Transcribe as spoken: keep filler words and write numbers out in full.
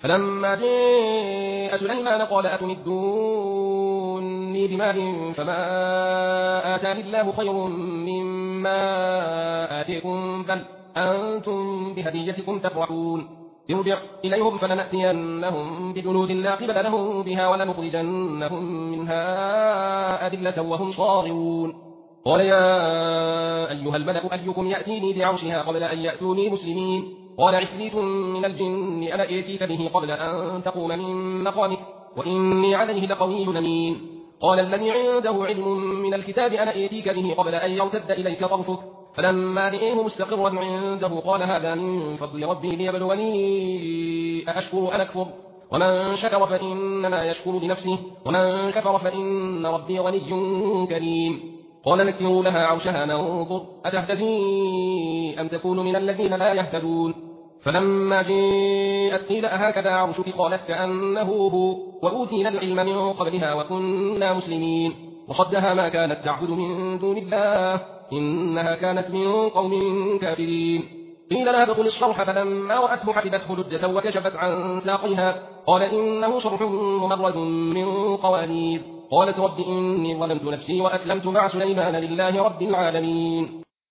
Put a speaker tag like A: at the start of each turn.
A: فلما جاء سليمان قال أتمدوني بمال فما آتاني الله خير مما آتيكم بل أنتم بهديتكم تفرحون ارجع إليهم فلنأتينهم بجنود لا قبل لهم بها ولنخرجنهم منها أذلة وهم صاغرون قال يا أيها الملأ أيكم يأتيني بعرشها قبل أن يأتوني مسلمين قال عفريت من الجن أنا ائتيك به قبل أن تقوم من مقامك وإني عليه لقوي أمين قال الذي عنده علم من الكتاب أنا ائتيك به قبل أن يرتد إليك طرفك فلما رئيه مستقرا عنده قال هذا من فضل ربي ليبلوني أأشكر أم أكفر ومن شكر فإنما يشكر لنفسه ومن كفر فإن ربي غني كريم قال نكروا لها عرشها ننظر أتهتدي أم تكون من الذين لا يهتدون فلما جاءت قيل أهكذا عرشك قالت كأنه هو وأوتينا العلم من قبلها وكنا مسلمين وصدها ما كانت تعبد من دون الله إنها كانت من قوم كافرين قيل لها ادخل الصرح فلما رأته حسبته لجة وكشفت عن ساقها قال إنه صرح ممرد من قوارير قالت رب إني ظلمت نفسي وأسلمت مع سليمان لله رب العالمين